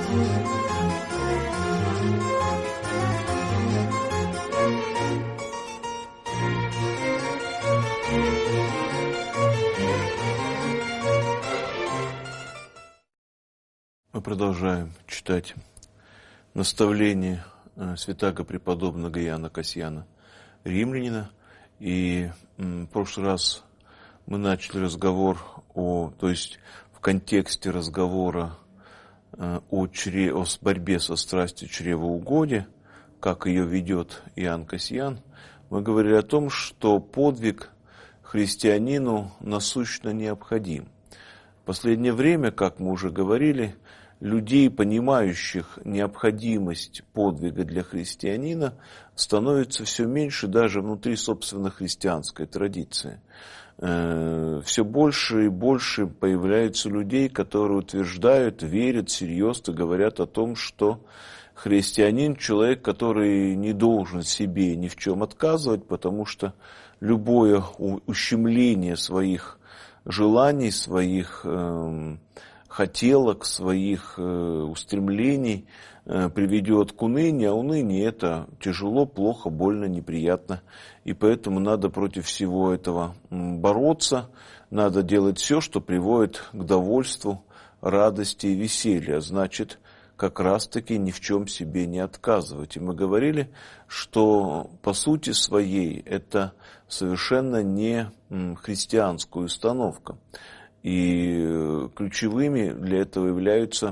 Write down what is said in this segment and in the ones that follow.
Мы продолжаем читать наставление святаго преподобного Иоанна Касьяна Римлянина. И в прошлый раз мы начали разговор то есть в контексте разговора о борьбе со страстью чревоугодия, как ее ведет Иоанн Касьян. Мы говорили о том, что подвиг христианину насущно необходим. В последнее время, как мы уже говорили, людей, понимающих необходимость подвига для христианина, становится все меньше даже внутри собственно христианской традиции. Все больше и больше появляются людей, которые утверждают, верят серьезно, говорят о том, что христианин – человек, который не должен себе ни в чем отказывать, потому что любое ущемление своих желаний, своих хотелок, своих устремлений приведет к унынию, а уныние – это тяжело, плохо, больно, неприятно. И поэтому надо против всего этого бороться, надо делать все, что приводит к довольству, радости и веселью. Значит, как раз-таки ни в чем себе не отказывать. И мы говорили, что по сути своей это совершенно не христианская установка. И ключевыми для этого являются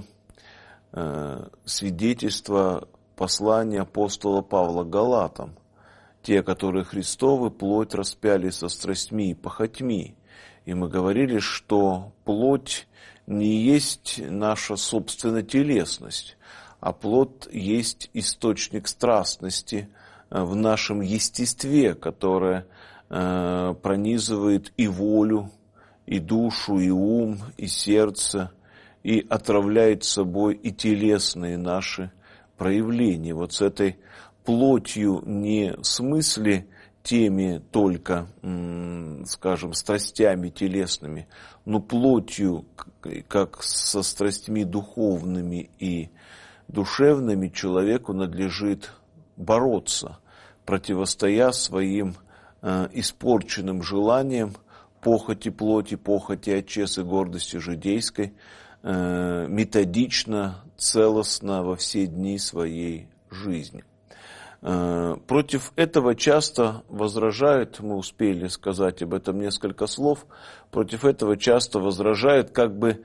свидетельства послания апостола Павла Галатам. Те, которые Христовы, плоть распяли со страстьми и похотьми. И мы говорили, что плоть не есть наша собственная телесность, а плоть есть источник страстности в нашем естестве, которое пронизывает и волю, и душу, и ум, и сердце, и отравляет собой и телесные наши проявления. Вот с этой плотью не в смысле теми только, скажем, страстями телесными, но плотью, как со страстями духовными и душевными, человеку надлежит бороться, противостоя своим испорченным желаниям, похоти плоти, похоти отчес и гордости житейской, методично, целостно во все дни своей жизни. Против этого часто возражают, мы успели сказать об этом несколько слов, против этого часто возражают, как бы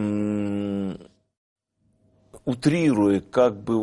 утрируя, как бы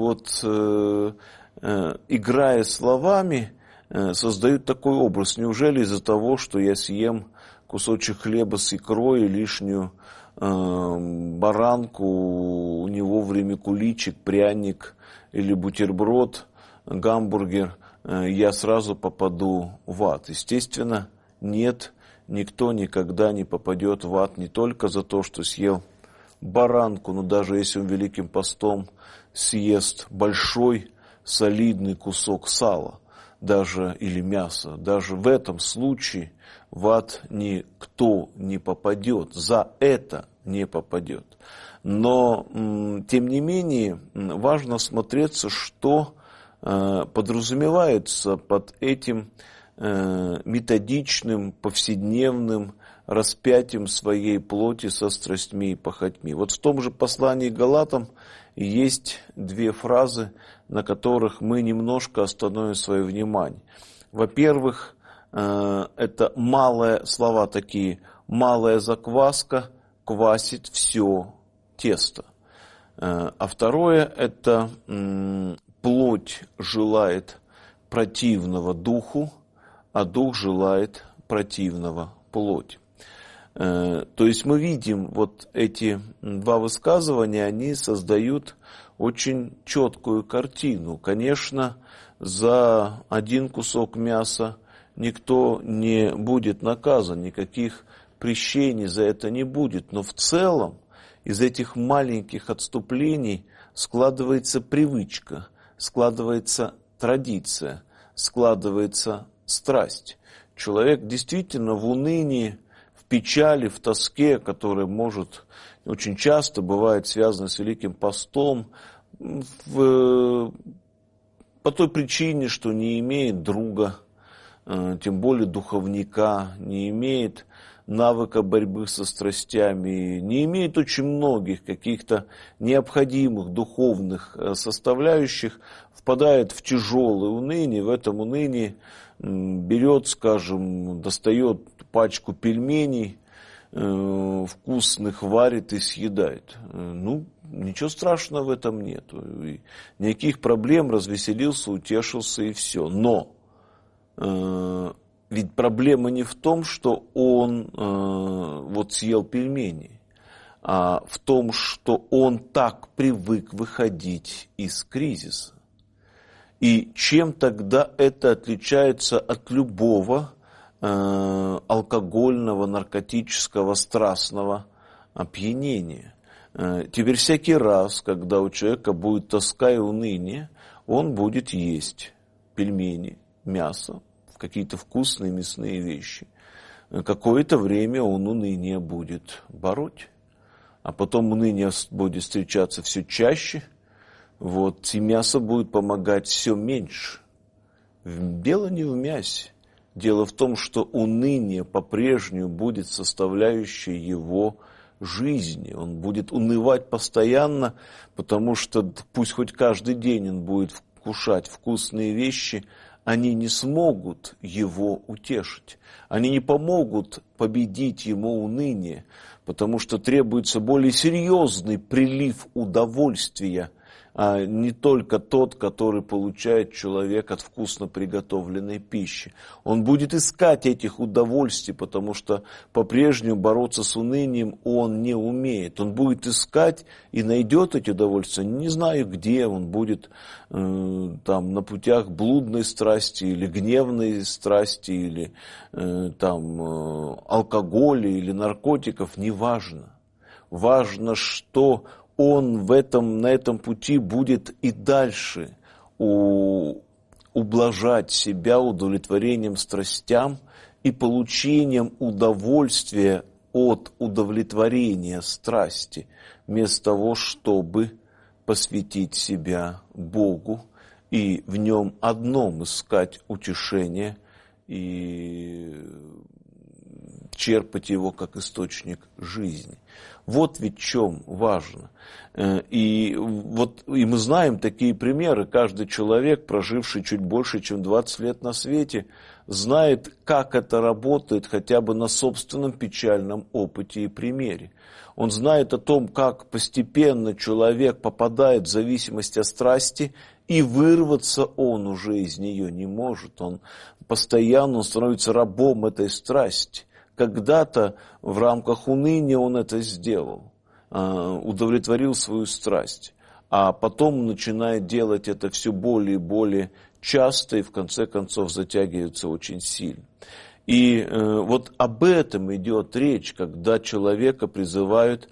играя словами, создают такой образ. Неужели из-за того, что я съем кусочек хлеба с икрой, лишнюю баранку, у него время куличик, пряник или бутерброд, гамбургер, я сразу попаду в ад? Естественно, нет, никто никогда не попадет в ад не только за то, что съел баранку, но даже если он Великим постом съест большой солидный кусок сала, даже или мяса, даже в этом случае в ад никто не попадет, за это не попадет. Но, тем не менее, важно смотреться, что подразумевается под этим методичным, повседневным распятием своей плоти со страстьми и похотьми. Вот в том же послании к Галатам есть две фразы, на которых мы немножко остановим свое внимание. Во-первых, это слова такие: малая закваска квасит все тесто. А второе, это плоть желает противного духу, а дух желает противного плоти. То есть мы видим вот эти два высказывания, они создают очень четкую картину. Конечно, за один кусок мяса никто не будет наказан, никаких прещений за это не будет. Но в целом из этих маленьких отступлений складывается привычка, складывается традиция, складывается страсть. Человек действительно в унынии, в печали, в тоске, которая может очень часто бывает связана с Великим постом, по той причине, что не имеет друга, тем более духовника, не имеет навыка борьбы со страстями, не имеет очень многих каких-то необходимых духовных составляющих, впадает в тяжелое уныние, в этом унынии берет, скажем, достает пачку пельменей, вкусных варит и съедает. Ничего страшного в этом нет. Никаких проблем, развеселился, утешился и все. Но ведь проблема не в том, что он съел пельмени, а в том, что он так привык выходить из кризиса. И чем тогда это отличается от любого алкогольного, наркотического, страстного опьянения? Теперь всякий раз, когда у человека будет тоска и уныние, он будет есть пельмени, мясо, какие-то вкусные мясные вещи. Какое-то время он уныние будет бороть, а потом уныние будет встречаться все чаще, и мясо будет помогать все меньше. Дело не в мясе. Дело в том, что уныние по-прежнему будет составляющей его жизни. Он будет унывать постоянно, потому что пусть хоть каждый день он будет вкушать вкусные вещи, они не смогут его утешить. Они не помогут победить ему уныние, потому что требуется более серьезный прилив удовольствия, а не только тот, который получает человек от вкусно приготовленной пищи. Он будет искать этих удовольствий, потому что по-прежнему бороться с унынием он не умеет. Он будет искать и найдет эти удовольствия, не знаю где, он будет на путях блудной страсти или гневной страсти, или алкоголя или наркотиков, неважно. Важно, что он на этом пути будет и дальше ублажать себя удовлетворением страстям и получением удовольствия от удовлетворения страсти, вместо того, чтобы посвятить себя Богу и в нем одном искать утешение и черпать его как источник жизни. Вот ведь в чем важно. И мы знаем такие примеры. Каждый человек, проживший чуть больше, чем 20 лет на свете, знает, как это работает хотя бы на собственном печальном опыте и примере. Он знает о том, как постепенно человек попадает в зависимость от страсти, и вырваться он уже из нее не может. Он постоянно становится рабом этой страсти. Когда-то в рамках уныния он это сделал, удовлетворил свою страсть, а потом начинает делать это все более и более часто и в конце концов затягивается очень сильно. И об этом идет речь, когда человека призывают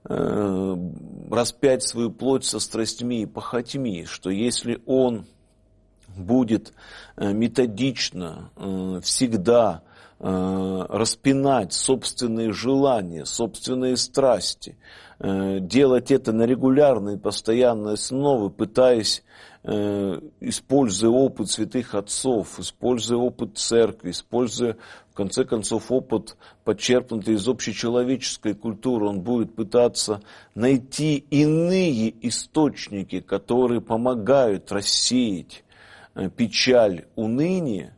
распять свою плоть со страстьми и похотьми, что если он будет методично всегда распинать собственные желания, собственные страсти, делать это на регулярной, постоянной основе, пытаясь, используя опыт святых отцов, используя опыт церкви, используя, в конце концов, опыт, подчеркнутый из общечеловеческой культуры, он будет пытаться найти иные источники, которые помогают рассеять печаль, уныние,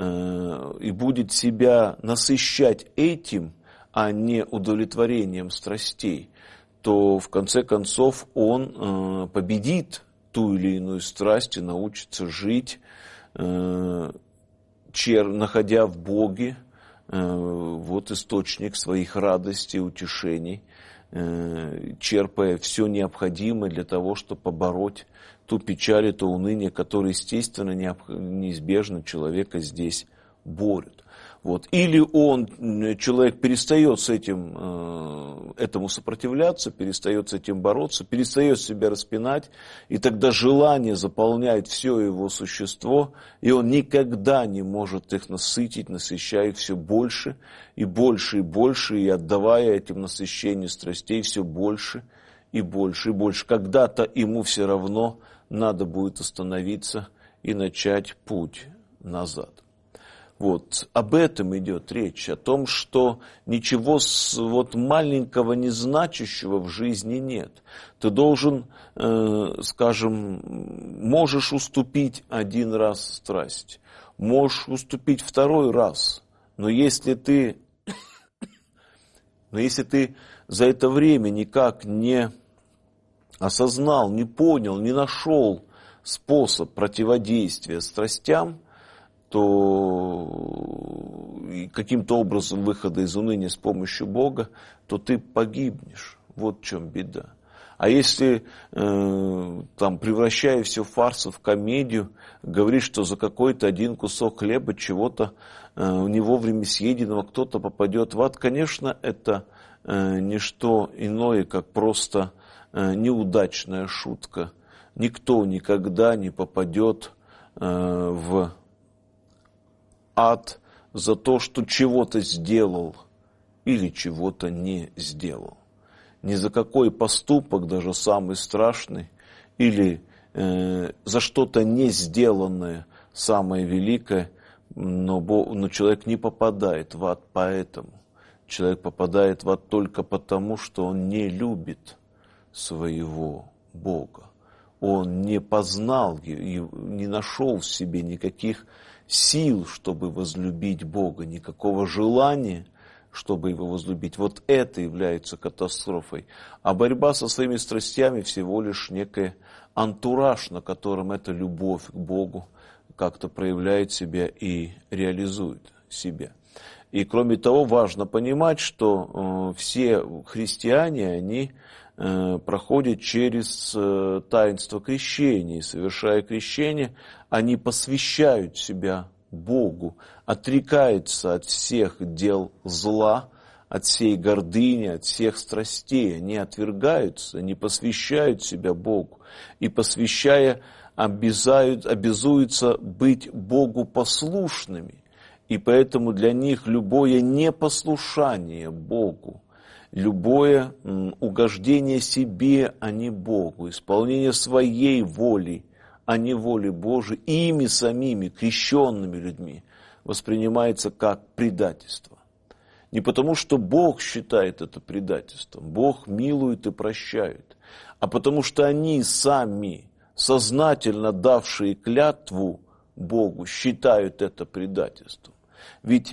и будет себя насыщать этим, а не удовлетворением страстей, то в конце концов он победит ту или иную страсть и научится жить, находя в Боге источник своих радостей, утешений, черпая все необходимое для того, чтобы побороть ту печаль и то уныние, которое, естественно, неизбежно человека здесь борют. Вот. Или человек перестает с этому сопротивляться, перестает с этим бороться, перестает себя распинать, и тогда желание заполняет все его существо, и он никогда не может их насытить, насыщая их все больше и больше и больше, и отдавая этим насыщению страстей все больше и больше и больше. Когда-то ему все равно надо будет остановиться и начать путь назад. Вот, об этом идет речь, о том, что ничего маленького, незначащего в жизни нет. Ты должен, можешь уступить один раз страсть, можешь уступить второй раз, но если ты за это время никак не осознал, не понял, не нашел способ противодействия страстям, то каким-то образом выхода из уныния с помощью Бога, то ты погибнешь. Вот в чем беда. А если, превращая все в фарс, в комедию, говоришь, что за какой-то один кусок хлеба чего-то не вовремя съеденного кто-то попадет в ад, конечно, это не что иное, как просто неудачная шутка. Никто никогда не попадет в ад за то, что чего-то сделал или чего-то не сделал. Ни за какой поступок, даже самый страшный, или за что-то не сделанное, самое великое, но человек не попадает в ад поэтому. Человек попадает в ад только потому, что он не любит своего Бога. Он не познал и не нашел в себе никаких сил, чтобы возлюбить Бога, никакого желания, чтобы его возлюбить. Вот это является катастрофой. А борьба со своими страстями всего лишь некий антураж, на котором эта любовь к Богу как-то проявляет себя и реализует себя. И кроме того, важно понимать, что все христиане, они проходят через таинство крещения. И, совершая крещение, они посвящают себя Богу, отрекаются от всех дел зла, от всей гордыни, от всех страстей. Они отвергаются, они посвящают себя Богу. И посвящая, обязуются быть Богу послушными. И поэтому для них любое непослушание Богу, любое угождение себе, а не Богу, исполнение своей воли, а не воли Божией, ими самими, крещенными людьми, воспринимается как предательство. Не потому, что Бог считает это предательством, Бог милует и прощает, а потому, что они сами, сознательно давшие клятву Богу, считают это предательством. Ведь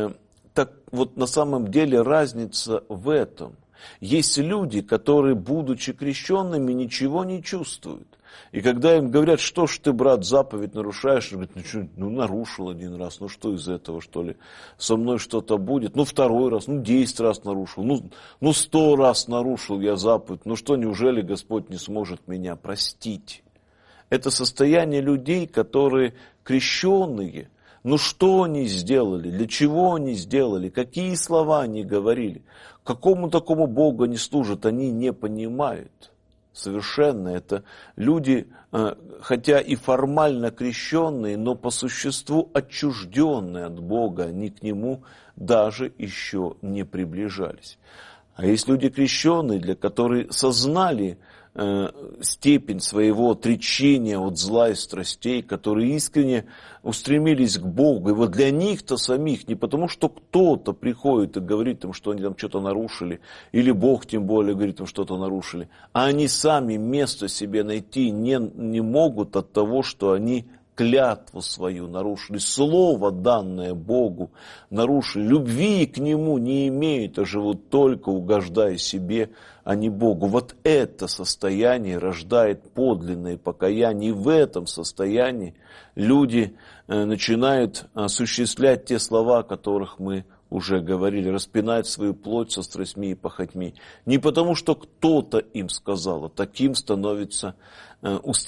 на самом деле разница в этом. Есть люди, которые, будучи крещенными, ничего не чувствуют. И когда им говорят, что ж ты, брат, заповедь нарушаешь, он говорит, нарушил один раз, что из этого, что ли, со мной что-то будет, второй раз, 10 раз нарушил, 100 раз нарушил я заповедь, что, неужели Господь не сможет меня простить? Это состояние людей, которые крещенные. Что они сделали, для чего они сделали, какие слова они говорили, какому такому Богу они служат, они не понимают. Совершенно это люди, хотя и формально крещенные, но по существу отчужденные от Бога, они к Нему даже еще не приближались. А есть люди крещенные, для которых сознали степень своего отречения от зла и страстей, которые искренне устремились к Богу. И вот для них-то самих, не потому что кто-то приходит и говорит им, что они там что-то нарушили, или Бог тем более говорит им, что-то нарушили, а они сами место себе найти не могут от того, что они клятву свою нарушили, слово, данное Богу, нарушили, любви к Нему не имеют, а живут только угождая себе, а не Богу. Вот это состояние рождает подлинное покаяние, и в этом состоянии люди начинают осуществлять те слова, о которых мы уже говорили, распинать свою плоть со страстьми и похотьми. Не потому, что кто-то им сказал, а таким становится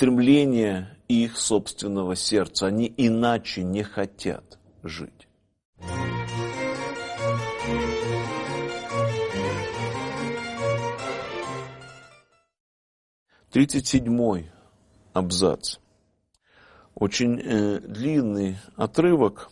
устремление их собственного сердца. Они иначе не хотят жить. «37-й абзац». Очень длинный отрывок.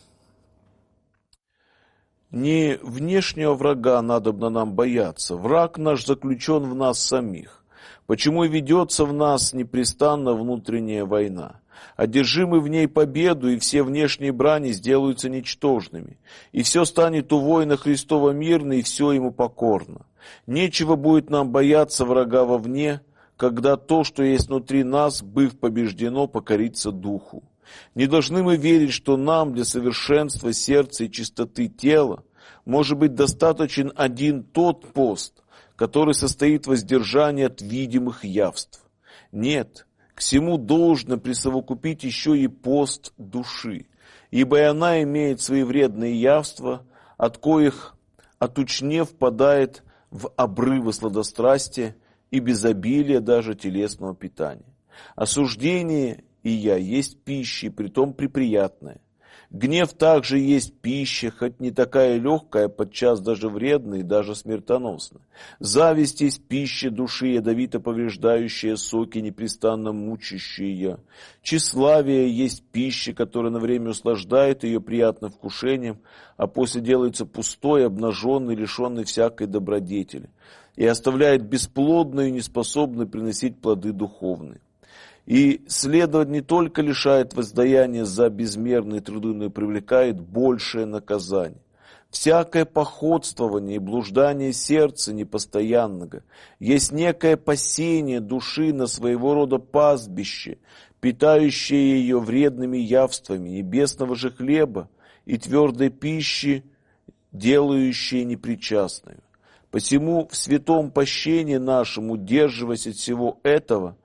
«Не внешнего врага надобно нам бояться, враг наш заключен в нас самих. Почему и ведется в нас непрестанно внутренняя война? Одержимы в ней победу, и все внешние брани сделаются ничтожными. И все станет у воина Христова мирно, и все ему покорно. Нечего будет нам бояться врага вовне, когда то, что есть внутри нас, быв побеждено, покорится духу. Не должны мы верить, что нам для совершенства сердца и чистоты тела может быть достаточен один тот пост, который состоит в воздержании от видимых явств. Нет, к всему должно присовокупить еще и пост души, ибо и она имеет свои вредные явства, от коих отучне впадает в обрывы сладострастия и безобилие даже телесного питания. Осуждение и я есть пища, и притом преприятная. Гнев также есть пища, хоть не такая легкая, подчас даже вредная и даже смертоносная. Зависть есть пища души, ядовито повреждающая соки, непрестанно мучащие ее. Тщеславие есть пища, которая на время услаждает ее приятным вкушением, а после делается пустой, обнаженной, лишенной всякой добродетели, и оставляет бесплодную и неспособную приносить плоды духовные. И следовать не только лишает воздаяния за безмерные труды, но и привлекает большее наказание. Всякое походствование и блуждание сердца непостоянного есть некое пасение души на своего рода пастбище, питающее ее вредными явствами небесного же хлеба и твердой пищи, делающее непричастную. Посему в святом пощении нашем, удерживаясь от всего этого,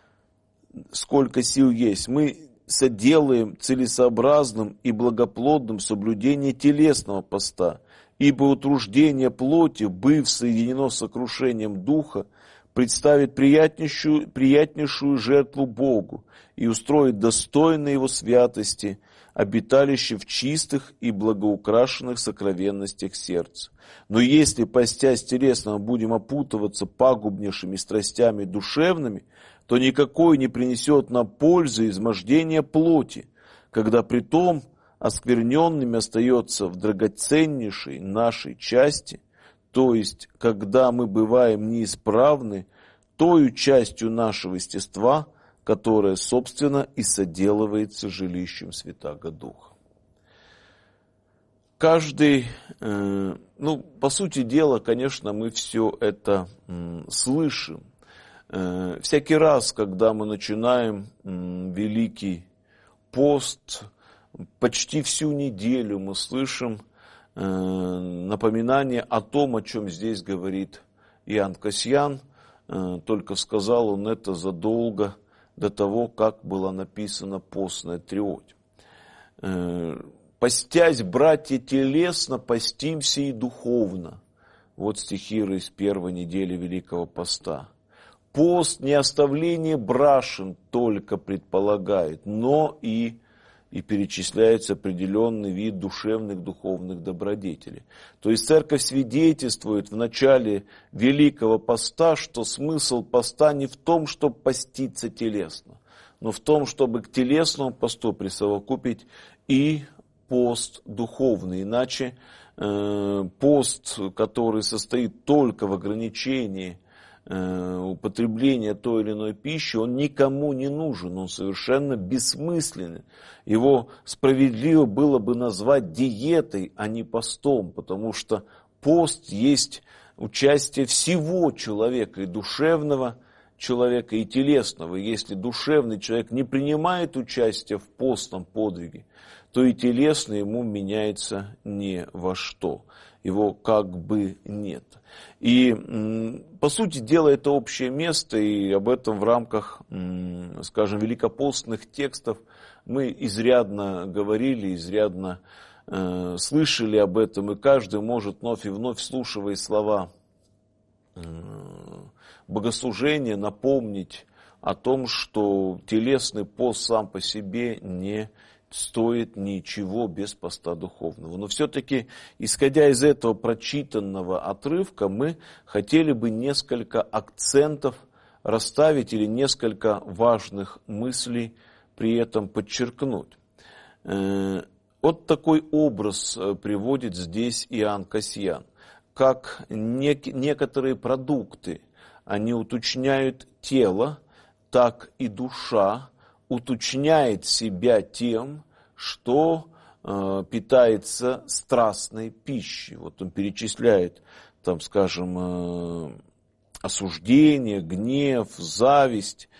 сколько сил есть, мы соделаем целесообразным и благоплодным соблюдение телесного поста, ибо утруждение плоти, быв соединено с сокрушением духа, представит приятнейшую жертву Богу и устроит достойно Его святости обиталище в чистых и благоукрашенных сокровенностях сердца. Но если, постясь телесного, будем опутываться пагубнейшими страстями душевными, то никакой не принесет нам пользы измождения плоти, когда притом оскверненными остается в драгоценнейшей нашей части, то есть, когда мы бываем неисправны тою частью нашего естества, которая, собственно, и соделывается жилищем Святаго Духа. Каждый, по сути дела, конечно, мы все это слышим. Всякий раз, когда мы начинаем Великий пост, почти всю неделю мы слышим напоминание о том, о чем здесь говорит Иоанн Кассиан, только сказал он это задолго до того, как была написана постная триодь. «Постясь, братья, телесно, постимся и духовно». Вот стихи из первой недели Великого Поста. Пост не оставление брашен только предполагает, но и перечисляется определенный вид душевных, духовных добродетелей. То есть церковь свидетельствует в начале Великого Поста, что смысл поста не в том, чтобы поститься телесно, но в том, чтобы к телесному посту присовокупить и пост духовный. Иначе пост, который состоит только в ограничении употребления той или иной пищи, он никому не нужен, он совершенно бессмысленный. Его справедливо было бы назвать диетой, а не постом, потому что пост есть участие всего человека, и душевного человека, и телесного. Если душевный человек не принимает участие в постном подвиге, то и телесный ему меняется ни во что. Его как бы нет. И, по сути дела, это общее место, и об этом в рамках, скажем, великопостных текстов мы изрядно говорили, изрядно слышали об этом, и каждый может вновь и вновь, вслушивая слова богослужения, напомнить о том, что телесный пост сам по себе не стоит ничего без поста духовного. Но все-таки, исходя из этого прочитанного отрывка, мы хотели бы несколько акцентов расставить или несколько важных мыслей при этом подчеркнуть. Вот такой образ приводит здесь Иоанн Кассиан. Как некоторые продукты, они уточняют тело, так и душа уточняет себя тем, что питается страстной пищей. Вот он перечисляет, там, скажем, осуждение, гнев, зависть,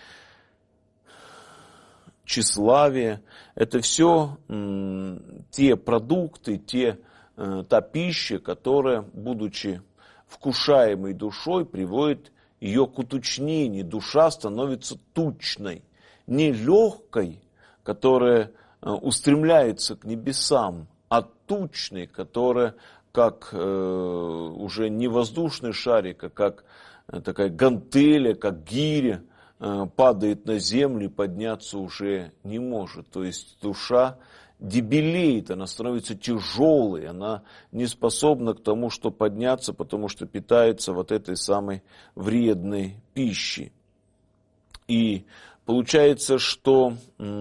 тщеславие. Это все те продукты, та пища, которая, будучи вкушаемой душой, приводит ее к уточнению. Душа становится тучной, не легкой, которая устремляется к небесам, а тучной, которая как уже не воздушный шарик, а как такая гантеля, как гиря, падает на землю и подняться уже не может. То есть душа дебелеет, она становится тяжелой, она не способна к тому, что подняться, потому что питается вот этой самой вредной пищей. И получается, что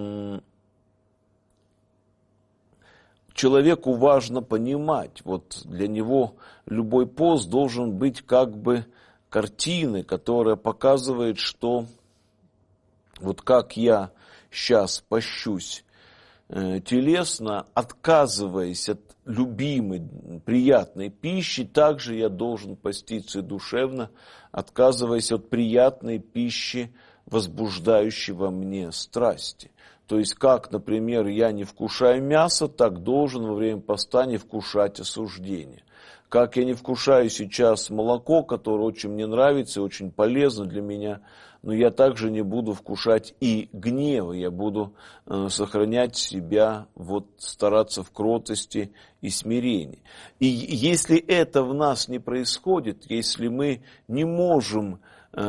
человеку важно понимать, вот для него любой пост должен быть как бы картиной, которая показывает, что вот как я сейчас пощусь телесно, отказываясь от любимой, приятной пищи, также я должен поститься и душевно, отказываясь от приятной пищи, возбуждающей во мне страсти. То есть, как, например, я не вкушаю мясо, так должен во время поста не вкушать осуждение. Как я не вкушаю сейчас молоко, которое очень мне нравится и очень полезно для меня, но я также не буду вкушать и гнева, я буду сохранять себя, стараться в кротости и смирении. И если это в нас не происходит, если мы не можем,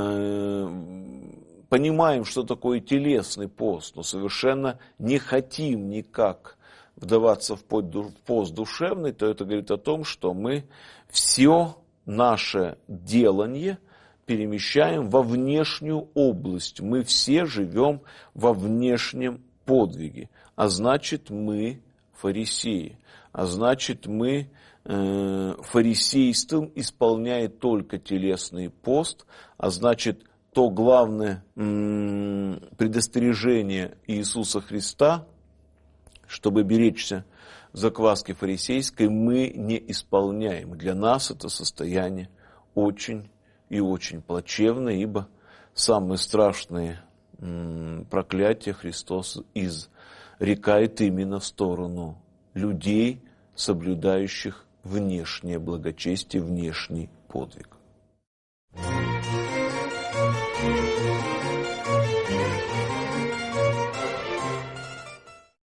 понимаем, что такое телесный пост, но совершенно не хотим никак вдаваться в пост душевный, то это говорит о том, что мы все наше делание перемещаем во внешнюю область. Мы все живем во внешнем подвиге. А значит, мы фарисеи. А значит, мы фарисейством исполняем только телесный пост. А значит, то главное предостережение Иисуса Христа, чтобы беречься закваски фарисейской, мы не исполняем. Для нас это состояние очень и очень плачевное, ибо самые страшные проклятия Христос изрекает именно в сторону людей, соблюдающих внешнее благочестие, внешний подвиг.